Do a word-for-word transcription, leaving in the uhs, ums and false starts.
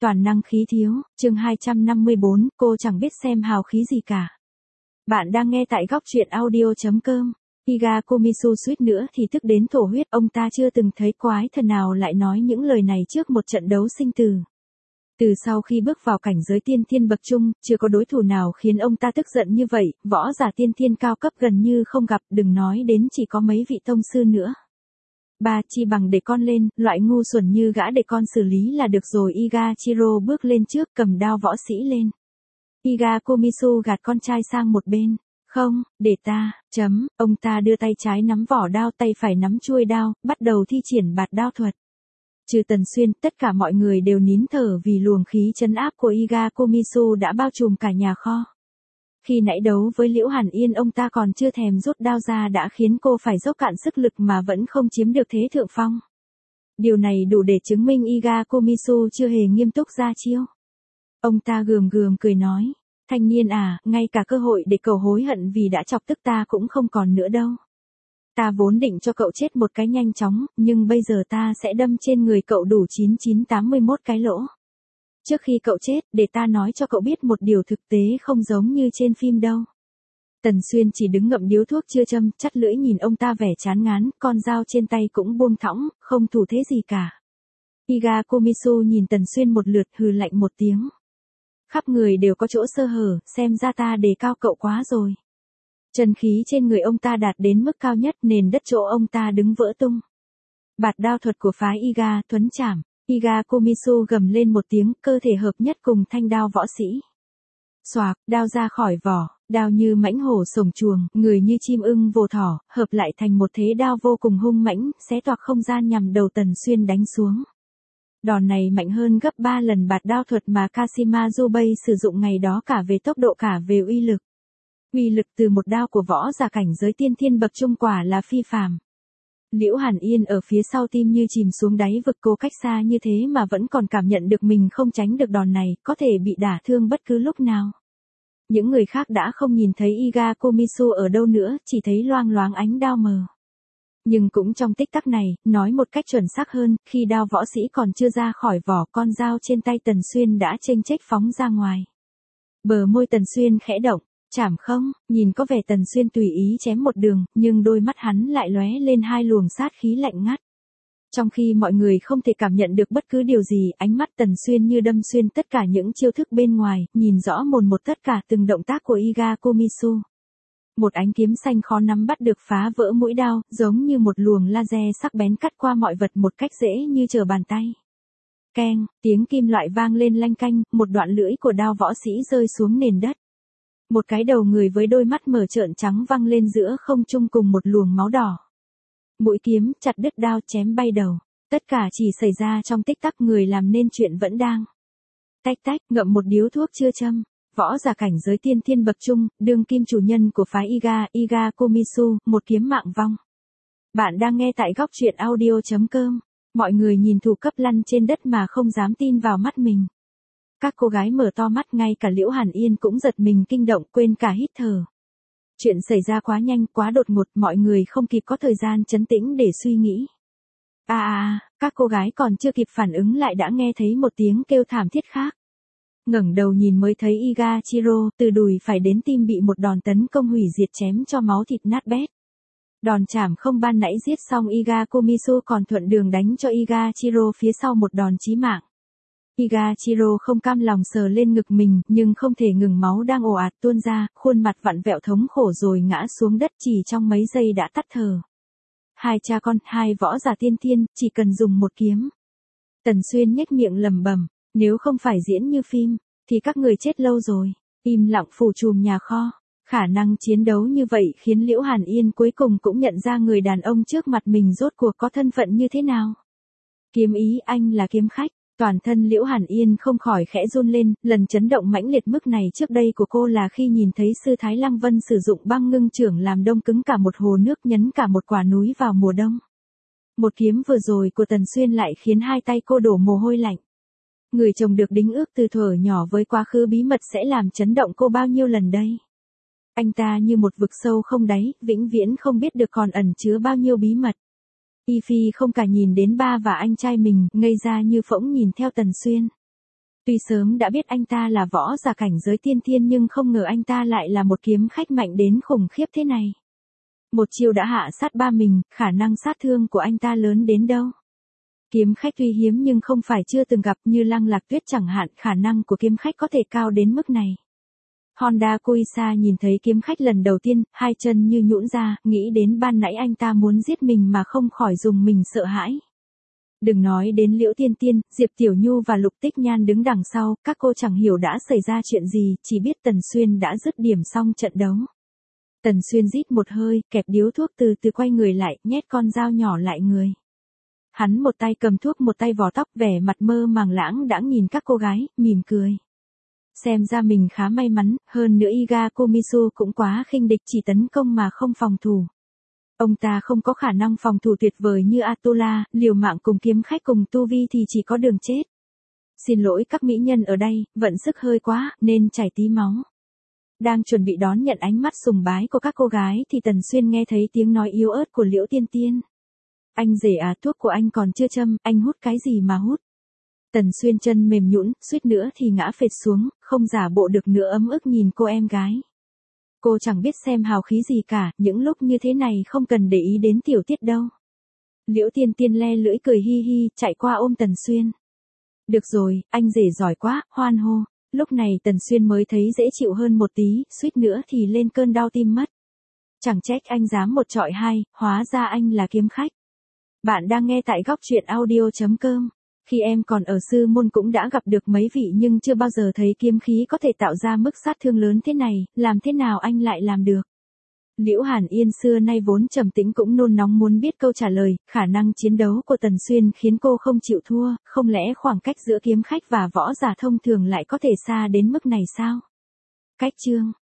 toàn năng khí thiếu, chương hai trăm năm mươi bốn, cô chẳng biết xem hào khí gì cả. Bạn đang nghe tại góc truyện audio.com. Iga Kumisu suýt nữa thì tức đến thổ huyết, ông ta chưa từng thấy quái thần nào lại nói những lời này trước một trận đấu sinh tử. Từ sau khi bước vào cảnh giới tiên thiên bậc trung, chưa có đối thủ nào khiến ông ta tức giận như vậy, võ giả tiên thiên cao cấp gần như không gặp, đừng nói đến chỉ có mấy vị tông sư nữa. Ba chi bằng để con lên, loại ngu xuẩn như gã để con xử lý là được rồi. Igachiro bước lên trước cầm đao võ sĩ lên. Iga Kumisu gạt con trai sang một bên. Không, để ta, chấm, ông ta đưa tay trái nắm vỏ đao, tay phải nắm chuôi đao, bắt đầu thi triển bạt đao thuật. Trừ Tần Xuyên, tất cả mọi người đều nín thở vì luồng khí trấn áp của Iga Kumisu đã bao trùm cả nhà kho. Khi nãy đấu với Liễu Hàn Yên, ông ta còn chưa thèm rút đao ra đã khiến cô phải dốc cạn sức lực mà vẫn không chiếm được thế thượng phong. Điều này đủ để chứng minh Iga Kumisu chưa hề nghiêm túc ra chiêu. Ông ta gườm gườm cười nói, thanh niên à, ngay cả cơ hội để cậu hối hận vì đã chọc tức ta cũng không còn nữa đâu. Ta vốn định cho cậu chết một cái nhanh chóng, nhưng bây giờ ta sẽ đâm trên người cậu đủ chín chín tám mươi mốt cái lỗ. Trước khi cậu chết, để ta nói cho cậu biết một điều thực tế không giống như trên phim đâu. Tần Xuyên chỉ đứng ngậm điếu thuốc chưa châm, chắt lưỡi nhìn ông ta vẻ chán ngán, con dao trên tay cũng buông thõng, không thủ thế gì cả. Iga Kumisu nhìn Tần Xuyên một lượt, hừ lạnh một tiếng. Khắp người đều có chỗ sơ hở, xem ra ta đề cao cậu quá rồi. Chân khí trên người ông ta đạt đến mức cao nhất, nền đất chỗ ông ta đứng vỡ tung. Bạt đao thuật của phái Iga, thuấn chảm. Iga Kumisu gầm lên một tiếng, cơ thể hợp nhất cùng thanh đao võ sĩ. Xoạc, đao ra khỏi vỏ, đao như mãnh hổ sổng chuồng, người như chim ưng vồ thỏ, hợp lại thành một thế đao vô cùng hung mãnh, xé toạc không gian nhằm đầu Tần Xuyên đánh xuống. Đòn này mạnh hơn gấp ba lần bạt đao thuật mà Kashima Jubei sử dụng ngày đó, cả về tốc độ cả về uy lực. Uy lực từ một đao của võ giả cảnh giới tiên thiên bậc trung quả là phi phàm. Liễu Hàn Yên ở phía sau tim như chìm xuống đáy vực, cô cách xa như thế mà vẫn còn cảm nhận được mình không tránh được đòn này, có thể bị đả thương bất cứ lúc nào. Những người khác đã không nhìn thấy Iga Kumisu ở đâu nữa, chỉ thấy loang loáng ánh đao mờ. Nhưng cũng trong tích tắc này, nói một cách chuẩn xác hơn, khi đao võ sĩ còn chưa ra khỏi vỏ, con dao trên tay Tần Xuyên đã chênh chếch phóng ra ngoài. Bờ môi Tần Xuyên khẽ động. Chảm không, nhìn có vẻ Tần Xuyên tùy ý chém một đường, nhưng đôi mắt hắn lại lóe lên hai luồng sát khí lạnh ngắt. Trong khi mọi người không thể cảm nhận được bất cứ điều gì, ánh mắt Tần Xuyên như đâm xuyên tất cả những chiêu thức bên ngoài, nhìn rõ mồn một tất cả từng động tác của Iga Kumisu. Một ánh kiếm xanh khó nắm bắt được phá vỡ mũi đao, giống như một luồng laser sắc bén cắt qua mọi vật một cách dễ như trở bàn tay. Keng, tiếng kim loại vang lên lanh canh, một đoạn lưỡi của đao võ sĩ rơi xuống nền đất. Một cái đầu người với đôi mắt mở trợn trắng văng lên giữa không trung cùng một luồng máu đỏ. Mũi kiếm chặt đứt đao, chém bay đầu. Tất cả chỉ xảy ra trong tích tắc, người làm nên chuyện vẫn đang. Tách tách, ngậm một điếu thuốc chưa châm. Võ giả cảnh giới tiên thiên bậc trung, đương kim chủ nhân của phái Iga, Iga Kumisu, một kiếm mạng vong. Bạn đang nghe tại góc truyện audio.com. Mọi người nhìn thủ cấp lăn trên đất mà không dám tin vào mắt mình. Các cô gái mở to mắt, ngay cả Liễu Hàn Yên cũng giật mình kinh động, quên cả hít thở. Chuyện xảy ra quá nhanh, quá đột ngột, mọi người không kịp có thời gian trấn tĩnh để suy nghĩ. À à, các cô gái còn chưa kịp phản ứng lại đã nghe thấy một tiếng kêu thảm thiết khác. Ngẩng đầu nhìn mới thấy Igachiro, từ đùi phải đến tim bị một đòn tấn công hủy diệt chém cho máu thịt nát bét. Đòn chảm không ban nãy giết xong Iga Kumisu còn thuận đường đánh cho Igachiro phía sau một đòn chí mạng. Igachiro không cam lòng sờ lên ngực mình, nhưng không thể ngừng máu đang ồ ạt tuôn ra, khuôn mặt vặn vẹo thống khổ rồi ngã xuống đất, chỉ trong mấy giây đã tắt thở. Hai cha con, hai võ giả tiên thiên, chỉ cần dùng một kiếm. Tần Xuyên nhếch miệng lẩm bẩm, nếu không phải diễn như phim, thì các người chết lâu rồi. Im lặng phủ trùm nhà kho. Khả năng chiến đấu như vậy khiến Liễu Hàn Yên cuối cùng cũng nhận ra người đàn ông trước mặt mình rốt cuộc có thân phận như thế nào. Kiếm ý, anh là kiếm khách. Toàn thân Liễu Hàn Yên không khỏi khẽ run lên, lần chấn động mãnh liệt mức này trước đây của cô là khi nhìn thấy sư Thái Lăng Vân sử dụng băng ngưng chưởng làm đông cứng cả một hồ nước, nhấn cả một quả núi vào mùa đông. Một kiếm vừa rồi của Tần Xuyên lại khiến hai tay cô đổ mồ hôi lạnh. Người chồng được đính ước từ thuở nhỏ với quá khứ bí mật sẽ làm chấn động cô bao nhiêu lần đây. Anh ta như một vực sâu không đáy, vĩnh viễn không biết được còn ẩn chứa bao nhiêu bí mật. Y Phi không cả nhìn đến ba và anh trai mình, ngây ra như phỗng nhìn theo Tần Xuyên. Tuy sớm đã biết anh ta là võ giả cảnh giới tiên thiên nhưng không ngờ anh ta lại là một kiếm khách mạnh đến khủng khiếp thế này. Một chiêu đã hạ sát ba mình, khả năng sát thương của anh ta lớn đến đâu. Kiếm khách tuy hiếm nhưng không phải chưa từng gặp, như Lăng Lạc Tuyết chẳng hạn, khả năng của kiếm khách có thể cao đến mức này. Honda Kuisa nhìn thấy kiếm khách lần đầu tiên, hai chân như nhũn ra, nghĩ đến ban nãy anh ta muốn giết mình mà không khỏi dùng mình sợ hãi. Đừng nói đến Liễu Tiên Tiên, Diệp Tiểu Nhu và Lục Tích Nhan đứng đằng sau, các cô chẳng hiểu đã xảy ra chuyện gì, chỉ biết Tần Xuyên đã dứt điểm xong trận đấu. Tần Xuyên rít một hơi, kẹp điếu thuốc từ từ quay người lại, nhét con dao nhỏ lại người. Hắn một tay cầm thuốc một tay vò tóc, vẻ mặt mơ màng lãng đãng nhìn các cô gái, mỉm cười. Xem ra mình khá may mắn, hơn nữa Iga Kumisu cũng quá khinh địch, chỉ tấn công mà không phòng thủ. Ông ta không có khả năng phòng thủ tuyệt vời như Atola, liều mạng cùng kiếm khách cùng tu vi thì chỉ có đường chết. Xin lỗi các mỹ nhân ở đây, vận sức hơi quá, nên chảy tí máu. Đang chuẩn bị đón nhận ánh mắt sùng bái của các cô gái thì Tần Xuyên nghe thấy tiếng nói yếu ớt của Liễu Tiên Tiên. Anh rể à, thuốc của anh còn chưa châm, anh hút cái gì mà hút? Tần Xuyên chân mềm nhũn, suýt nữa thì ngã phệt xuống, không giả bộ được nữa, ấm ức nhìn cô em gái. Cô chẳng biết xem hào khí gì cả, những lúc như thế này không cần để ý đến tiểu tiết đâu. Liễu Tiên Tiên le lưỡi cười hi hi, chạy qua ôm Tần Xuyên. Được rồi, anh rể giỏi quá, hoan hô. Lúc này Tần Xuyên mới thấy dễ chịu hơn một tí, suýt nữa thì lên cơn đau tim mất. Chẳng trách anh dám một trọi hai, hóa ra anh là kiếm khách. Bạn đang nghe tại góc truyện audio chấm com. Khi em còn ở sư môn cũng đã gặp được mấy vị nhưng chưa bao giờ thấy kiếm khí có thể tạo ra mức sát thương lớn thế này, làm thế nào anh lại làm được? Liễu Hàn Yên xưa nay vốn trầm tĩnh cũng nôn nóng muốn biết câu trả lời, khả năng chiến đấu của Tần Xuyên khiến cô không chịu thua, không lẽ khoảng cách giữa kiếm khách và võ giả thông thường lại có thể xa đến mức này sao? Cách chương